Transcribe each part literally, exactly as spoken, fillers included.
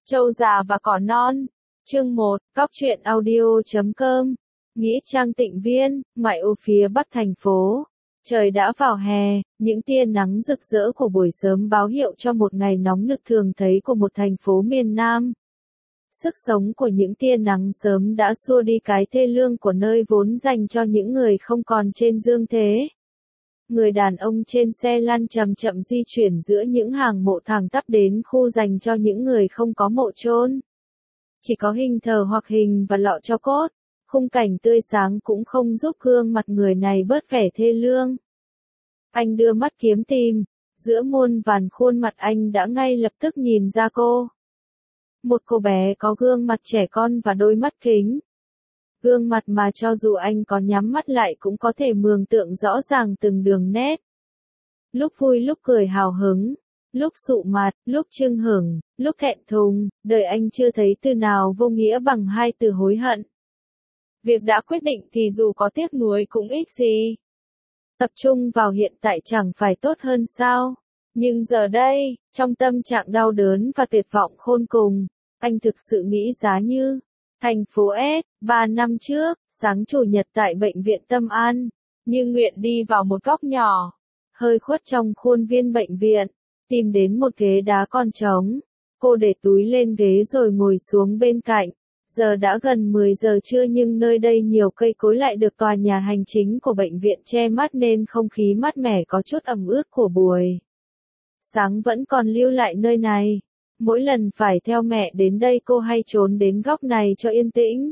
Trâu già và cỏ non. Chương một, Góc truyện audio chấm com. Nghĩa trang Tịnh Viên, ngoại ô phía bắc thành phố. Trời đã vào hè, những tia nắng rực rỡ của buổi sớm báo hiệu cho một ngày nóng nực thường thấy của một thành phố miền Nam. Sức sống của những tia nắng sớm đã xua đi cái thê lương của nơi vốn dành cho những người không còn trên dương thế. Người đàn ông trên xe lăn chậm chậm di chuyển giữa những hàng mộ thẳng tắp đến khu dành cho những người không có mộ chôn. Chỉ có hình thờ hoặc hình và lọ tro cốt, khung cảnh tươi sáng cũng không giúp gương mặt người này bớt vẻ thê lương. Anh đưa mắt kiếm tìm, giữa muôn vàn khuôn mặt anh đã ngay lập tức nhìn ra cô. Một cô bé có gương mặt trẻ con và đôi mắt kính. Gương mặt mà cho dù anh có nhắm mắt lại cũng có thể mường tượng rõ ràng từng đường nét. Lúc vui lúc cười hào hứng, lúc sụ mặt, lúc chưng hửng, lúc thẹn thùng, đời anh chưa thấy từ nào vô nghĩa bằng hai từ hối hận. Việc đã quyết định thì dù có tiếc nuối cũng ích gì. Tập trung vào hiện tại chẳng phải tốt hơn sao? Nhưng giờ đây, trong tâm trạng đau đớn và tuyệt vọng khôn cùng, anh thực sự nghĩ giá như thành phố S, ba năm trước, sáng chủ nhật tại bệnh viện Tâm An, Như nguyện đi vào một góc nhỏ, hơi khuất trong khuôn viên bệnh viện, tìm đến một ghế đá còn trống. Cô để túi lên ghế rồi ngồi xuống bên cạnh. Giờ đã gần mười giờ trưa nhưng nơi đây nhiều cây cối lại được tòa nhà hành chính của bệnh viện che mắt nên không khí mát mẻ có chút ẩm ướt của buổi sáng vẫn còn lưu lại nơi này. Mỗi lần phải theo mẹ đến đây cô hay trốn đến góc này cho yên tĩnh.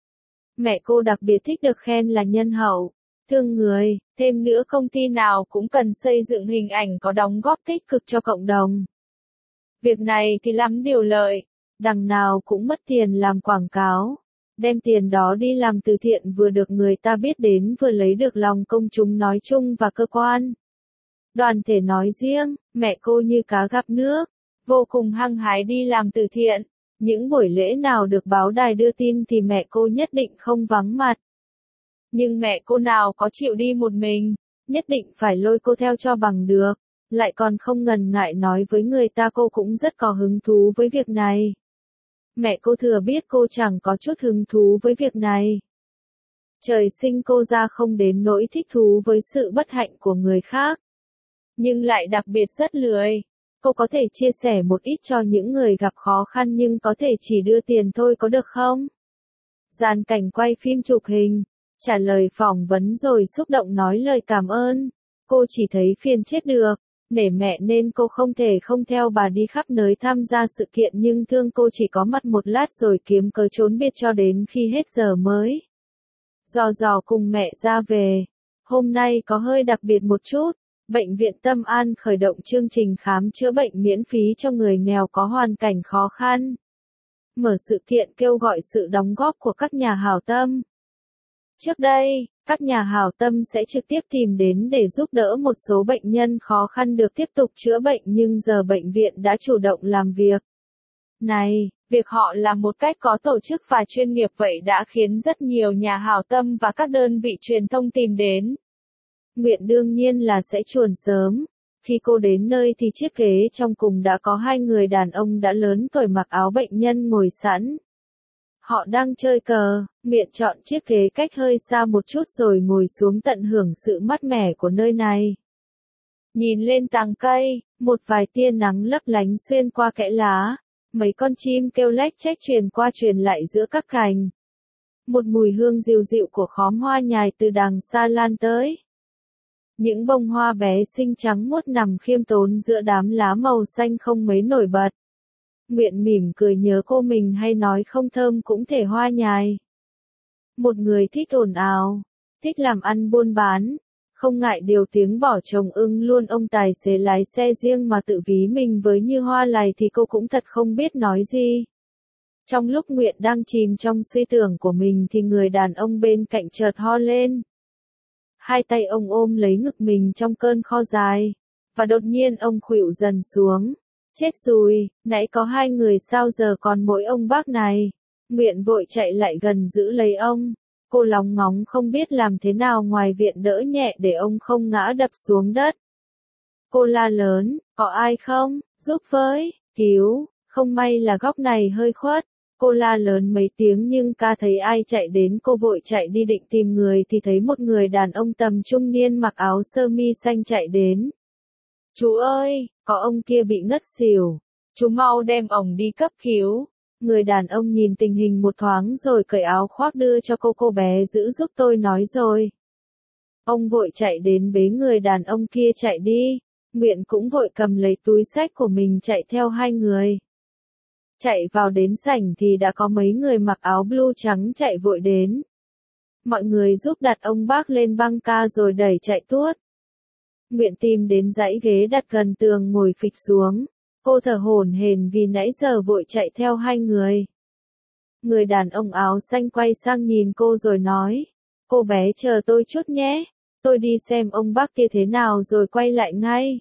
Mẹ cô đặc biệt thích được khen là nhân hậu, thương người, thêm nữa công ty nào cũng cần xây dựng hình ảnh có đóng góp tích cực cho cộng đồng. Việc này thì lắm điều lợi, đằng nào cũng mất tiền làm quảng cáo, đem tiền đó đi làm từ thiện vừa được người ta biết đến vừa lấy được lòng công chúng nói chung và cơ quan đoàn thể nói riêng. Mẹ cô như cá gặp nước, vô cùng hăng hái đi làm từ thiện. Những buổi lễ nào được báo đài đưa tin thì mẹ cô nhất định không vắng mặt. Nhưng mẹ cô nào có chịu đi một mình, nhất định phải lôi cô theo cho bằng được, lại còn không ngần ngại nói với người ta cô cũng rất có hứng thú với việc này. Mẹ cô thừa biết cô chẳng có chút hứng thú với việc này. Trời sinh cô ra không đến nỗi thích thú với sự bất hạnh của người khác, nhưng lại đặc biệt rất lười. Cô có thể chia sẻ một ít cho những người gặp khó khăn nhưng có thể chỉ đưa tiền thôi có được không? Dàn cảnh quay phim chụp hình, trả lời phỏng vấn rồi xúc động nói lời cảm ơn. Cô chỉ thấy phiền chết được, nể mẹ nên cô không thể không theo bà đi khắp nơi tham gia sự kiện nhưng thương cô chỉ có mặt một lát rồi kiếm cớ trốn biệt cho đến khi hết giờ mới dò dò cùng mẹ ra về. Hôm nay có hơi đặc biệt một chút. Bệnh viện Tâm An khởi động chương trình khám chữa bệnh miễn phí cho người nghèo có hoàn cảnh khó khăn. Mở sự kiện kêu gọi sự đóng góp của các nhà hảo tâm. Trước đây, các nhà hảo tâm sẽ trực tiếp tìm đến để giúp đỡ một số bệnh nhân khó khăn được tiếp tục chữa bệnh nhưng giờ bệnh viện đã chủ động làm việc này. Việc họ làm một cách có tổ chức và chuyên nghiệp vậy đã khiến rất nhiều nhà hảo tâm và các đơn vị truyền thông tìm đến. Nguyện đương nhiên là sẽ chuồn sớm. Khi cô đến nơi thì chiếc ghế trong cùng đã có hai người đàn ông đã lớn tuổi mặc áo bệnh nhân ngồi sẵn. Họ đang chơi cờ. Nguyện chọn chiếc ghế cách hơi xa một chút rồi ngồi xuống tận hưởng sự mát mẻ của nơi này. Nhìn lên tàng cây, một vài tia nắng lấp lánh xuyên qua kẽ lá. Mấy con chim kêu lách chách truyền qua truyền lại giữa các cành. Một mùi hương dịu dịu của khóm hoa nhài từ đằng xa lan tới. Những bông hoa bé xinh trắng muốt nằm khiêm tốn giữa đám lá màu xanh không mấy nổi bật. Nguyện mỉm cười nhớ cô mình hay nói không thơm cũng thể hoa nhài. Một người thích ồn ào, thích làm ăn buôn bán, không ngại điều tiếng bỏ chồng ưng luôn ông tài xế lái xe riêng mà tự ví mình với Như Hoa Lài thì cô cũng thật không biết nói gì. Trong lúc Nguyện đang chìm trong suy tưởng của mình thì người đàn ông bên cạnh chợt ho lên. Hai tay ông ôm lấy ngực mình trong cơn kho dài, và đột nhiên ông khuỵu dần xuống. Chết rồi, nãy có hai người sao giờ còn mỗi ông bác này. Nguyện vội chạy lại gần giữ lấy ông. Cô lóng ngóng không biết làm thế nào ngoài viện đỡ nhẹ để ông không ngã đập xuống đất. Cô la lớn, có ai không, giúp với, cứu, Không may là góc này hơi khuất. Cô la lớn mấy tiếng nhưng ca thấy ai chạy đến, cô vội chạy đi định tìm người thì thấy một người đàn ông tầm trung niên mặc áo sơ mi xanh chạy đến. Chú ơi, có ông kia bị ngất xỉu. Chú mau đem ông đi cấp cứu. Người đàn ông nhìn tình hình một thoáng rồi cởi áo khoác đưa cho cô cô bé giữ giúp tôi nói rồi. Ông vội chạy đến bế người đàn ông kia chạy đi. Nguyện cũng vội cầm lấy túi xách của mình chạy theo hai người. Chạy vào đến sảnh thì đã có mấy người mặc áo blue trắng chạy vội đến. Mọi người giúp đặt ông bác lên băng ca rồi đẩy chạy tuốt. Nguyện tìm đến dãy ghế đặt gần tường ngồi phịch xuống. Cô thở hổn hển vì nãy giờ vội chạy theo hai người. Người đàn ông áo xanh quay sang nhìn cô rồi nói. Cô bé chờ tôi chút nhé. Tôi đi xem ông bác kia thế nào rồi quay lại ngay.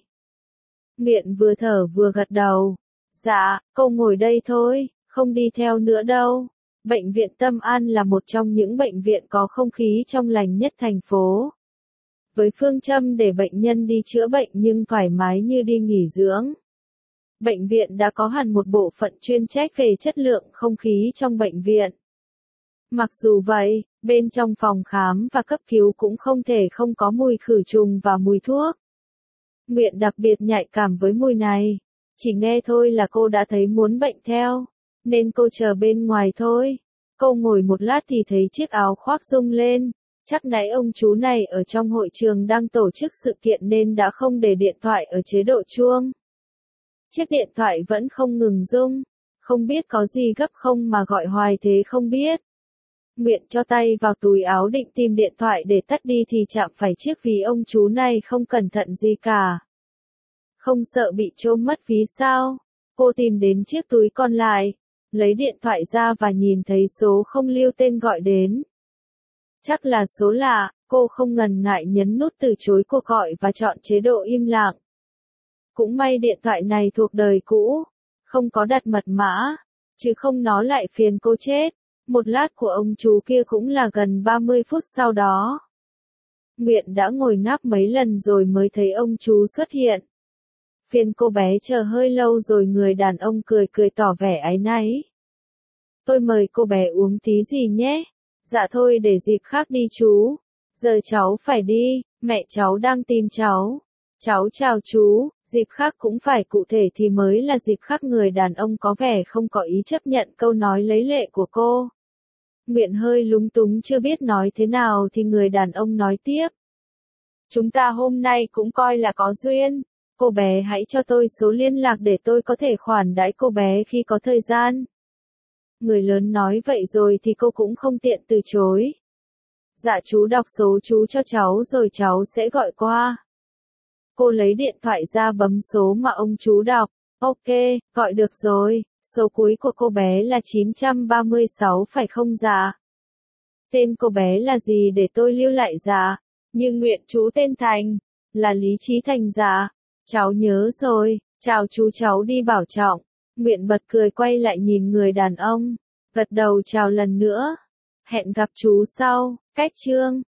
Nguyện vừa thở vừa gật đầu. Dạ, cô ngồi đây thôi, không đi theo nữa đâu. Bệnh viện Tâm An là một trong những bệnh viện có không khí trong lành nhất thành phố. Với phương châm để bệnh nhân đi chữa bệnh nhưng thoải mái như đi nghỉ dưỡng. Bệnh viện đã có hẳn một bộ phận chuyên trách về chất lượng không khí trong bệnh viện. Mặc dù vậy, bên trong phòng khám và cấp cứu cũng không thể không có mùi khử trùng và mùi thuốc. Nguyện đặc biệt nhạy cảm với mùi này. Chỉ nghe thôi là cô đã thấy muốn bệnh theo, nên cô chờ bên ngoài thôi. Cô ngồi một lát thì thấy chiếc áo khoác rung lên, chắc nãy ông chú này ở trong hội trường đang tổ chức sự kiện nên đã không để điện thoại ở chế độ chuông. Chiếc điện thoại vẫn không ngừng rung, không biết có gì gấp không mà gọi hoài thế không biết. Nguyện cho tay vào túi áo định tìm điện thoại để tắt đi thì chạm phải chiếc ví ông chú này không cẩn thận gì cả. Không sợ bị trộm mất ví sao? Cô tìm đến chiếc túi còn lại, lấy điện thoại ra và nhìn thấy số không lưu tên gọi đến. Chắc là số lạ, cô không ngần ngại nhấn nút từ chối cuộc gọi và chọn chế độ im lặng. Cũng may điện thoại này thuộc đời cũ, không có đặt mật mã, chứ không nó lại phiền cô chết. Một lát của ông chú kia cũng là gần ba mươi phút sau đó. Nguyện đã ngồi ngáp mấy lần rồi mới thấy ông chú xuất hiện. Phiền cô bé chờ hơi lâu rồi người đàn ông cười cười tỏ vẻ áy náy. Tôi mời cô bé uống tí gì nhé? Dạ thôi để dịp khác đi chú. Giờ cháu phải đi, mẹ cháu đang tìm cháu. Cháu chào chú, dịp khác cũng phải cụ thể thì mới là dịp khác. Người đàn ông có vẻ không có ý chấp nhận câu nói lấy lệ của cô. Nguyện hơi lúng túng chưa biết nói thế nào thì người đàn ông nói tiếp. Chúng ta hôm nay cũng coi là có duyên. Cô bé hãy cho tôi số liên lạc để tôi có thể khoản đãi cô bé khi có thời gian. Người lớn nói vậy rồi thì cô cũng không tiện từ chối. Dạ chú đọc số chú cho cháu rồi cháu sẽ gọi qua. Cô lấy điện thoại ra bấm số mà ông chú đọc. Ok, gọi được rồi. Số cuối của cô bé là chín ba sáu phải không dạ? Tên cô bé là gì để tôi lưu lại dạ? Như Nguyện chú tên Thành. Là Lý Trí Thành dạ. Cháu nhớ rồi, chào chú cháu đi bảo trọng. Nguyện bật cười quay lại nhìn người đàn ông. Gật đầu chào lần nữa. Hẹn gặp chú sau, cách chương.